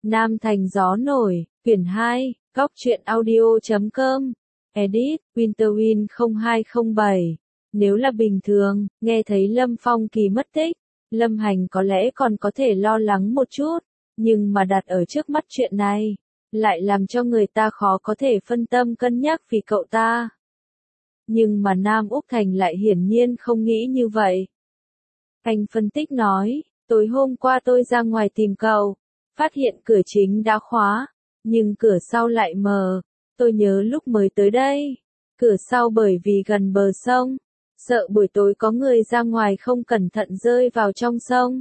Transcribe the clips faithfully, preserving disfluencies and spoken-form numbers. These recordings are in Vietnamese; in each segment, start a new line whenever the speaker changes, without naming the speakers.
Nam Thành Gió Nổi, quyển hai, góc truyện audio chấm com, edit, Winterwind không hai không bảy. Nếu là bình thường, nghe thấy Lâm Phong Kỳ mất tích, Lâm Hành có lẽ còn có thể lo lắng một chút, nhưng mà đặt ở trước mắt chuyện này, lại làm cho người ta khó có thể phân tâm cân nhắc vì cậu ta. Nhưng mà Nam Úc Thành lại hiển nhiên không nghĩ như vậy. Anh phân tích nói, tối hôm qua tôi ra ngoài tìm cậu, phát hiện cửa chính đã khóa, nhưng cửa sau lại mở. Tôi nhớ lúc mới tới đây, cửa sau bởi vì gần bờ sông, sợ buổi tối có người ra ngoài không cẩn thận rơi vào trong sông,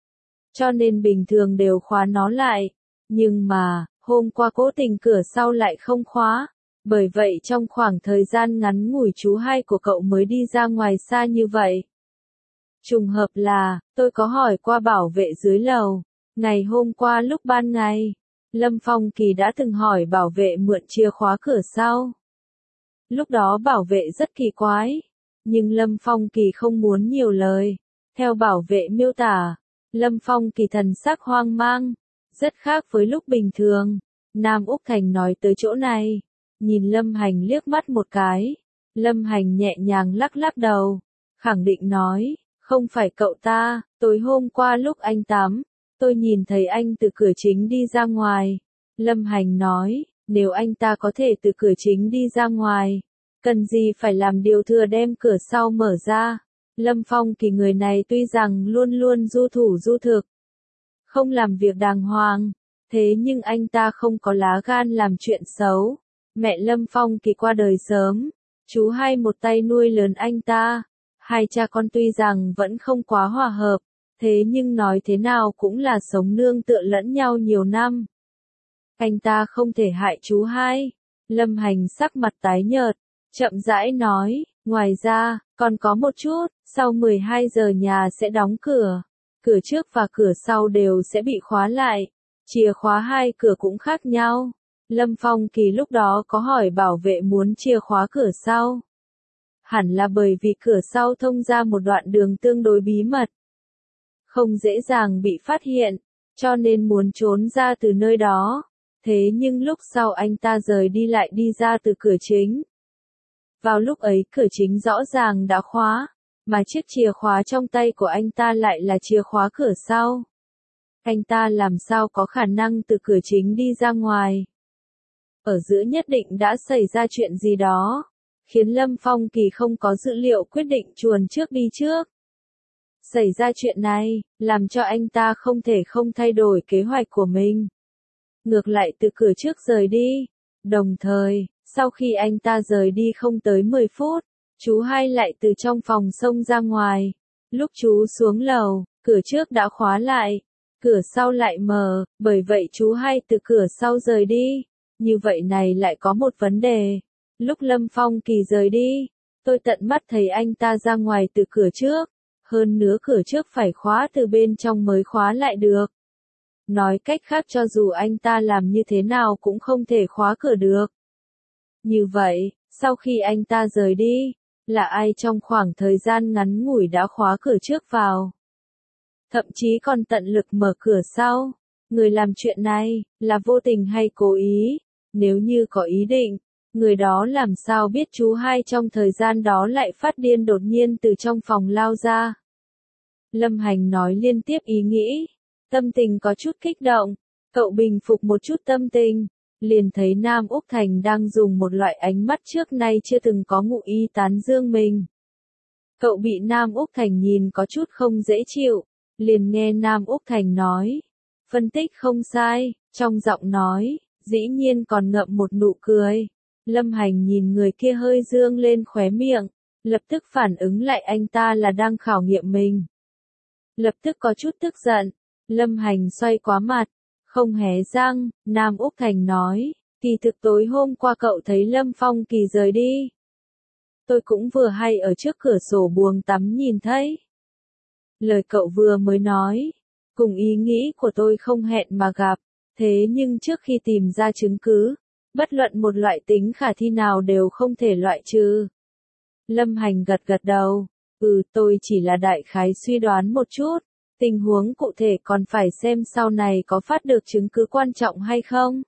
cho nên bình thường đều khóa nó lại. Nhưng mà, hôm qua cố tình cửa sau lại không khóa, bởi vậy trong khoảng thời gian ngắn ngủi chú hai của cậu mới đi ra ngoài xa như vậy. Trùng hợp là, tôi có hỏi qua bảo vệ dưới lầu, ngày hôm qua lúc ban ngày, Lâm Phong Kỳ đã từng hỏi bảo vệ mượn chìa khóa cửa sau. Lúc đó bảo vệ rất kỳ quái, nhưng Lâm Phong Kỳ không muốn nhiều lời. Theo bảo vệ miêu tả, Lâm Phong Kỳ thần sắc hoang mang, rất khác với lúc bình thường. Nam Úc Thành nói tới chỗ này, nhìn Lâm Hành liếc mắt một cái. Lâm Hành nhẹ nhàng lắc lắc đầu, khẳng định nói, không phải cậu ta, tối hôm qua lúc anh tắm, tôi nhìn thấy anh từ cửa chính đi ra ngoài. Lâm Hành nói, nếu anh ta có thể từ cửa chính đi ra ngoài, cần gì phải làm điều thừa đem cửa sau mở ra. Lâm Phong Kỳ người này tuy rằng luôn luôn du thủ du thực, không làm việc đàng hoàng, thế nhưng anh ta không có lá gan làm chuyện xấu. Mẹ Lâm Phong Kỳ qua đời sớm, chú hai một tay nuôi lớn anh ta. Hai cha con tuy rằng vẫn không quá hòa hợp, thế nhưng nói thế nào cũng là sống nương tựa lẫn nhau nhiều năm. Anh ta không thể hại chú hai. Lâm Hành sắc mặt tái nhợt, chậm rãi nói, ngoài ra, còn có một chút, sau mười hai giờ nhà sẽ đóng cửa. Cửa trước và cửa sau đều sẽ bị khóa lại. Chìa khóa hai cửa cũng khác nhau. Lâm Phong Kỳ lúc đó có hỏi bảo vệ muốn chìa khóa cửa sau. Hẳn là bởi vì cửa sau thông ra một đoạn đường tương đối bí mật, không dễ dàng bị phát hiện, cho nên muốn trốn ra từ nơi đó. Thế nhưng lúc sau anh ta rời đi lại đi ra từ cửa chính. Vào lúc ấy cửa chính rõ ràng đã khóa, mà chiếc chìa khóa trong tay của anh ta lại là chìa khóa cửa sau. Anh ta làm sao có khả năng từ cửa chính đi ra ngoài? Ở giữa nhất định đã xảy ra chuyện gì đó, khiến Lâm Phong Kỳ không có dữ liệu quyết định chuồn trước đi trước. Xảy ra chuyện này, làm cho anh ta không thể không thay đổi kế hoạch của mình. Ngược lại từ cửa trước rời đi. Đồng thời, sau khi anh ta rời đi không tới mười phút, chú hai lại từ trong phòng xông ra ngoài. Lúc chú xuống lầu, cửa trước đã khóa lại, cửa sau lại mở, bởi vậy chú hai từ cửa sau rời đi. Như vậy này lại có một vấn đề. Lúc Lâm Phong Kỳ rời đi, tôi tận mắt thấy anh ta ra ngoài từ cửa trước, hơn nữa cửa trước phải khóa từ bên trong mới khóa lại được. Nói cách khác cho dù anh ta làm như thế nào cũng không thể khóa cửa được. Như vậy, sau khi anh ta rời đi, là ai trong khoảng thời gian ngắn ngủi đã khóa cửa trước vào? Thậm chí còn tận lực mở cửa sau. Người làm chuyện này, là vô tình hay cố ý? Nếu như có ý định, người đó làm sao biết chú hai trong thời gian đó lại phát điên đột nhiên từ trong phòng lao ra? Lâm Hành nói liên tiếp ý nghĩ, tâm tình có chút kích động. Cậu bình phục một chút tâm tình, liền thấy Nam Úc Thành đang dùng một loại ánh mắt trước nay chưa từng có ngụ ý tán dương mình. Cậu bị Nam Úc Thành nhìn có chút không dễ chịu, liền nghe Nam Úc Thành nói, phân tích không sai, trong giọng nói, dĩ nhiên còn ngậm một nụ cười. Lâm Hành nhìn người kia hơi dương lên khóe miệng, lập tức phản ứng lại anh ta là đang khảo nghiệm mình. Lập tức có chút tức giận, Lâm Hành xoay quá mặt, không hé răng. Nam Úc Thành nói, kỳ thực tối hôm qua cậu thấy Lâm Phong Kỳ rời đi. Tôi cũng vừa hay ở trước cửa sổ buồng tắm nhìn thấy. Lời cậu vừa mới nói, cùng ý nghĩ của tôi không hẹn mà gặp, thế nhưng trước khi tìm ra chứng cứ, bất luận một loại tính khả thi nào đều không thể loại trừ. Lâm Hành gật gật đầu, ừ tôi chỉ là đại khái suy đoán một chút, Tình huống cụ thể còn phải xem sau này có phát được chứng cứ quan trọng hay không.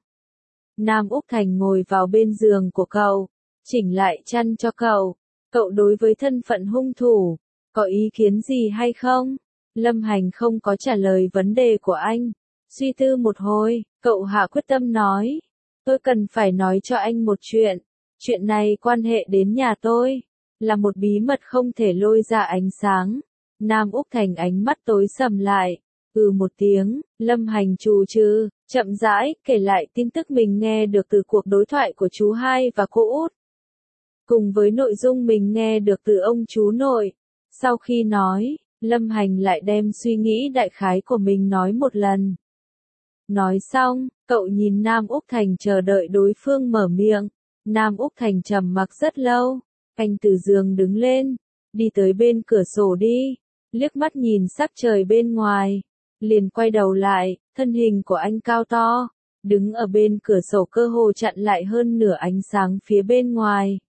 Nam Úc Thành ngồi vào bên giường của cậu, chỉnh lại chăn cho cậu. Cậu đối với thân phận hung thủ, có ý kiến gì hay không? Lâm Hành không có trả lời vấn đề của anh. Suy tư một hồi, cậu hạ quyết tâm nói. Tôi cần phải nói cho anh một chuyện. Chuyện này quan hệ đến nhà tôi. Là một bí mật không thể lôi ra ánh sáng. Nam Úc Thành ánh mắt tối sầm lại. Ừ một tiếng, Lâm Hành trù trừ, chậm rãi, kể lại tin tức mình nghe được từ cuộc đối thoại của chú hai và cô út. Cùng với nội dung mình nghe được từ ông chú nội. Sau khi nói, Lâm Hành lại đem suy nghĩ đại khái của mình nói một lần. Nói xong, cậu nhìn Nam Úc Thành chờ đợi đối phương mở miệng. Nam Úc Thành trầm mặc rất lâu. Anh từ giường đứng lên, đi tới bên cửa sổ đi, liếc mắt nhìn sắc trời bên ngoài. Liền quay đầu lại, thân hình của anh cao to, đứng ở bên cửa sổ cơ hồ chặn lại hơn nửa ánh sáng phía bên ngoài.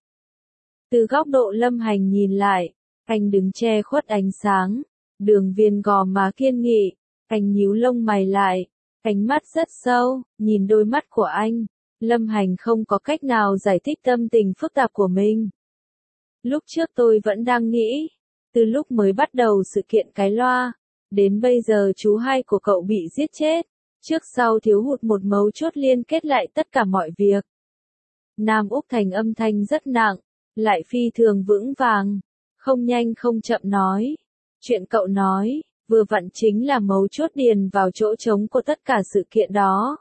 Từ góc độ Lâm Hành nhìn lại, anh đứng che khuất ánh sáng, đường viền gò má kiên nghị, anh nhíu lông mày lại, ánh mắt rất sâu, nhìn đôi mắt của anh, Lâm Hành không có cách nào giải thích tâm tình phức tạp của mình. Lúc trước tôi vẫn đang nghĩ, từ lúc mới bắt đầu sự kiện cái loa, đến bây giờ chú hai của cậu bị giết chết, trước sau thiếu hụt một mấu chốt liên kết lại tất cả mọi việc. Nam Úc Thành âm thanh rất nặng, lại phi thường vững vàng, không nhanh không chậm nói. Chuyện cậu nói, vừa vặn chính là mấu chốt điền vào chỗ trống của tất cả sự kiện đó.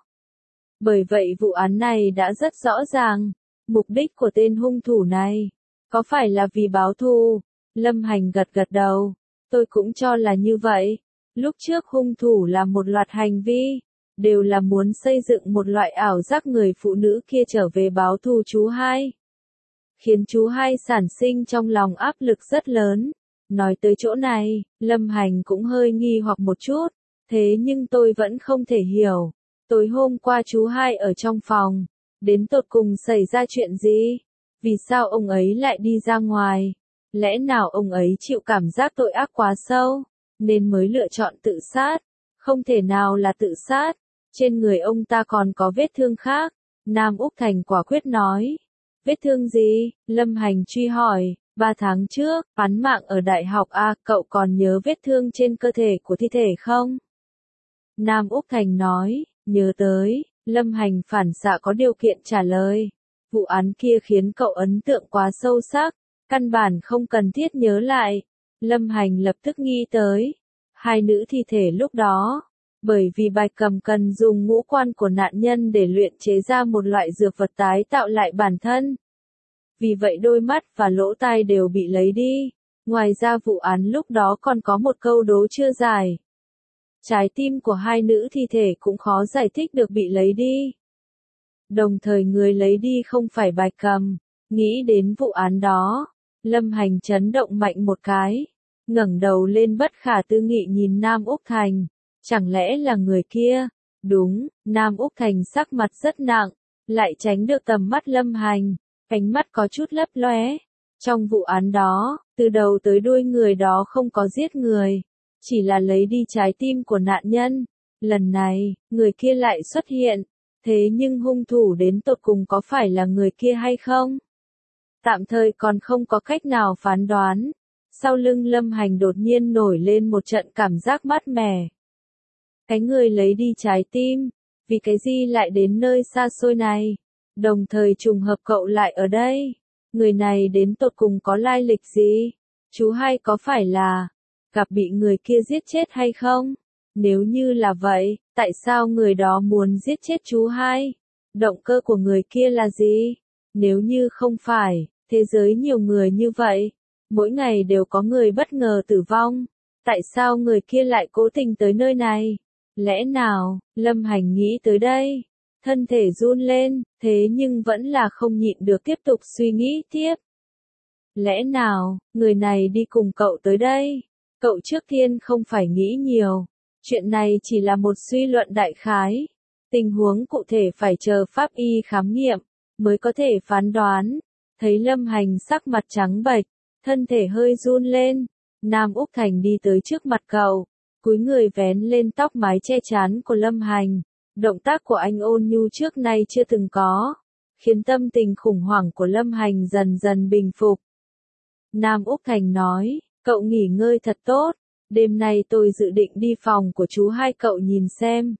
Bởi vậy vụ án này đã rất rõ ràng, mục đích của tên hung thủ này, có phải là vì báo thù? Lâm Hành gật gật đầu, tôi cũng cho là như vậy. Lúc trước hung thủ làm một loạt hành vi, đều là muốn xây dựng một loại ảo giác người phụ nữ kia trở về báo thù chú hai. Khiến chú hai sản sinh trong lòng áp lực rất lớn. Nói tới chỗ này, Lâm Hành cũng hơi nghi hoặc một chút, thế nhưng tôi vẫn không thể hiểu. Tối hôm qua chú hai ở trong phòng, đến tột cùng xảy ra chuyện gì? Vì sao ông ấy lại đi ra ngoài? Lẽ nào ông ấy chịu cảm giác tội ác quá sâu, nên mới lựa chọn tự sát? Không thể nào là tự sát, trên người ông ta còn có vết thương khác. Nam Úc Thành quả quyết nói. Vết thương gì? Lâm Hành truy hỏi. Ba tháng trước, án mạng ở đại học A, cậu còn nhớ vết thương trên cơ thể của thi thể không? Nam Úc Thành nói, nhớ tới. Lâm Hành phản xạ có điều kiện trả lời. Vụ án kia khiến cậu ấn tượng quá sâu sắc, căn bản không cần thiết nhớ lại. Lâm Hành lập tức nghĩ tới hai nữ thi thể lúc đó, bởi vì Bạch Cầm cần dùng ngũ quan của nạn nhân để luyện chế ra một loại dược vật tái tạo lại bản thân. Vì vậy đôi mắt và lỗ tai đều bị lấy đi. Ngoài ra vụ án lúc đó còn có một câu đố chưa giải. Trái tim của hai nữ thi thể cũng khó giải thích được bị lấy đi. Đồng thời người lấy đi không phải Bạch Cầm. Nghĩ đến vụ án đó, Lâm Hành chấn động mạnh một cái, ngẩng đầu lên bất khả tư nghị nhìn Nam Úc Thành. Chẳng lẽ là người kia? Đúng, Nam Úc Thành sắc mặt rất nặng, lại tránh được tầm mắt Lâm Hành, ánh mắt có chút lấp lóe. Trong vụ án đó, từ đầu tới đuôi người đó không có giết người, chỉ là lấy đi trái tim của nạn nhân. Lần này, người kia lại xuất hiện, thế nhưng hung thủ đến tột cùng có phải là người kia hay không? Tạm thời còn không có cách nào phán đoán. Sau lưng Lâm Hành đột nhiên nổi lên một trận cảm giác mát mẻ. Cái người lấy đi trái tim, vì cái gì lại đến nơi xa xôi này? Đồng thời trùng hợp cậu lại ở đây. Người này đến tột cùng có lai lịch gì? Chú hai có phải là gặp bị người kia giết chết hay không? Nếu như là vậy, tại sao người đó muốn giết chết chú hai? Động cơ của người kia là gì? Nếu như không phải, thế giới nhiều người như vậy, mỗi ngày đều có người bất ngờ tử vong. Tại sao người kia lại cố tình tới nơi này? Lẽ nào, Lâm Hành nghĩ tới đây, thân thể run lên, thế nhưng vẫn là không nhịn được tiếp tục suy nghĩ tiếp. Lẽ nào, người này đi cùng cậu tới đây? Cậu trước tiên không phải nghĩ nhiều. Chuyện này chỉ là một suy luận đại khái. Tình huống cụ thể phải chờ pháp y khám nghiệm, mới có thể phán đoán. Thấy Lâm Hành sắc mặt trắng bệch, thân thể hơi run lên. Nam Úc Thành đi tới trước mặt cậu, cúi người vén lên tóc mái che trán của Lâm Hành. Động tác của anh ôn nhu trước nay chưa từng có, khiến tâm tình khủng hoảng của Lâm Hành dần dần bình phục. Nam Úc Thành nói, cậu nghỉ ngơi thật tốt, đêm nay tôi dự định đi phòng của chú hai cậu nhìn xem.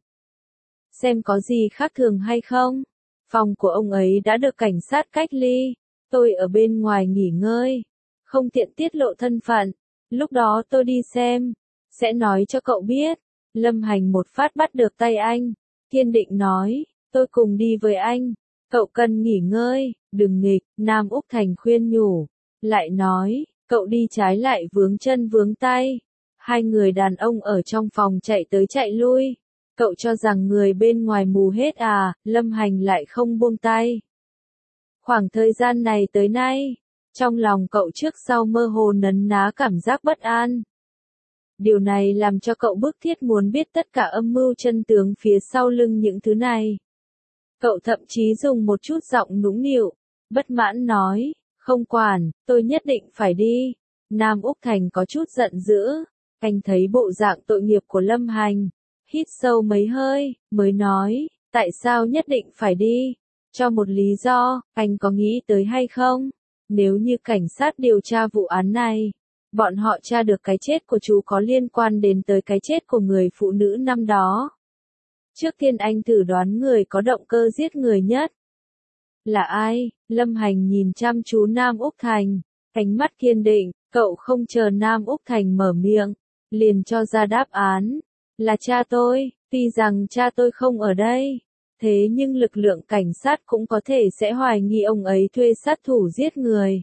Xem có gì khác thường hay không. Phòng của ông ấy đã được cảnh sát cách ly, tôi ở bên ngoài nghỉ ngơi, không tiện tiết lộ thân phận, lúc đó tôi đi xem, sẽ nói cho cậu biết. Lâm Hành một phát bắt được tay anh, kiên định nói, tôi cùng đi với anh, cậu cần nghỉ ngơi, đừng nghịch. Nam Úc Thành khuyên nhủ, lại nói, cậu đi trái lại vướng chân vướng tay. Hai người đàn ông ở trong phòng chạy tới chạy lui. Cậu cho rằng người bên ngoài mù hết à, Lâm Hành lại không buông tay. Khoảng thời gian này tới nay, trong lòng cậu trước sau mơ hồ nấn ná cảm giác bất an. Điều này làm cho cậu bức thiết muốn biết tất cả âm mưu chân tướng phía sau lưng những thứ này. Cậu thậm chí dùng một chút giọng nũng nịu, bất mãn nói, không quản, tôi nhất định phải đi. Nam Úc Thành có chút giận dữ, anh thấy bộ dạng tội nghiệp của Lâm Hành, hít sâu mấy hơi, mới nói, tại sao nhất định phải đi? Cho một lý do, anh có nghĩ tới hay không? Nếu như cảnh sát điều tra vụ án này, bọn họ tra được cái chết của chú có liên quan đến tới cái chết của người phụ nữ năm đó. Trước tiên anh thử đoán người có động cơ giết người nhất. Là ai? Lâm Hành nhìn chăm chú Nam Úc Thành, ánh mắt kiên định, cậu không chờ Nam Úc Thành mở miệng, liền cho ra đáp án. Là cha tôi, tuy rằng cha tôi không ở đây, thế nhưng lực lượng cảnh sát cũng có thể sẽ hoài nghi ông ấy thuê sát thủ giết người.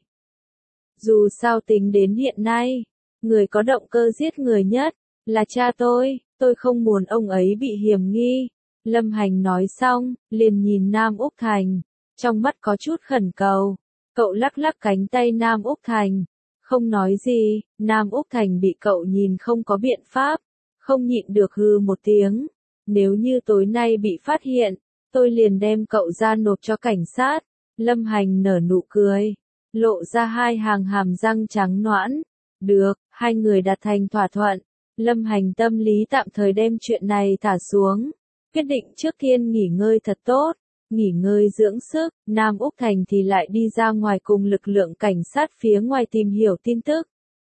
Dù sao tính đến hiện nay, người có động cơ giết người nhất, là cha tôi, tôi không muốn ông ấy bị hiểm nghi. Lâm Hành nói xong, liền nhìn Nam Úc Thành, trong mắt có chút khẩn cầu. Cậu lắc lắc cánh tay Nam Úc Thành, không nói gì. Nam Úc Thành bị cậu nhìn không có biện pháp, không nhịn được hừ một tiếng. Nếu như tối nay bị phát hiện, tôi liền đem cậu ra nộp cho cảnh sát. Lâm Hành nở nụ cười, lộ ra hai hàng hàm răng trắng nõn. Được, hai người đạt thành thỏa thuận. Lâm Hành tâm lý tạm thời đem chuyện này thả xuống, quyết định trước tiên nghỉ ngơi thật tốt, nghỉ ngơi dưỡng sức. Nam Úc Thành thì lại đi ra ngoài cùng lực lượng cảnh sát phía ngoài tìm hiểu tin tức.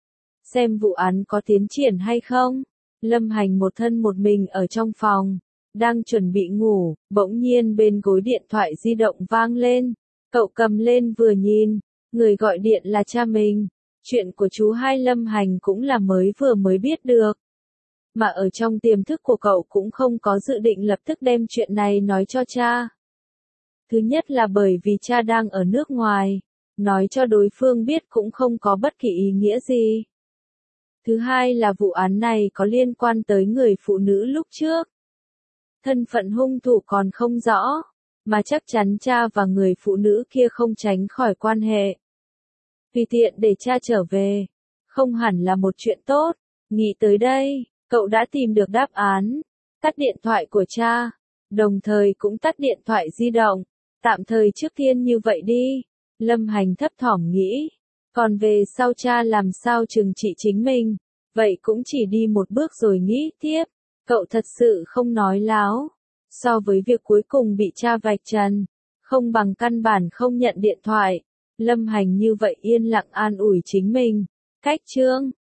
Xem vụ án có tiến triển hay không. Lâm Hành một thân một mình ở trong phòng, đang chuẩn bị ngủ, bỗng nhiên bên gối điện thoại di động vang lên. Cậu cầm lên vừa nhìn, người gọi điện là cha mình. Chuyện của chú hai Lâm Hành cũng là mới vừa mới biết được. Mà ở trong tiềm thức của cậu cũng không có dự định lập tức đem chuyện này nói cho cha. Thứ nhất là bởi vì cha đang ở nước ngoài, nói cho đối phương biết cũng không có bất kỳ ý nghĩa gì. Thứ hai là vụ án này có liên quan tới người phụ nữ lúc trước. Thân phận hung thủ còn không rõ, mà chắc chắn cha và người phụ nữ kia không tránh khỏi quan hệ. Vì tiện để cha trở về, không hẳn là một chuyện tốt. Nghĩ tới đây, cậu đã tìm được đáp án. Tắt điện thoại của cha, đồng thời cũng tắt điện thoại di động. Tạm thời trước tiên như vậy đi. Lâm Hành thấp thỏm nghĩ. Còn về sau cha làm sao trừng trị chính mình, vậy cũng chỉ đi một bước rồi nghĩ tiếp. Cậu thật sự không nói láo. So với việc cuối cùng bị cha vạch trần, không bằng căn bản không nhận điện thoại. Lâm Hành như vậy yên lặng an ủi chính mình. Cách chương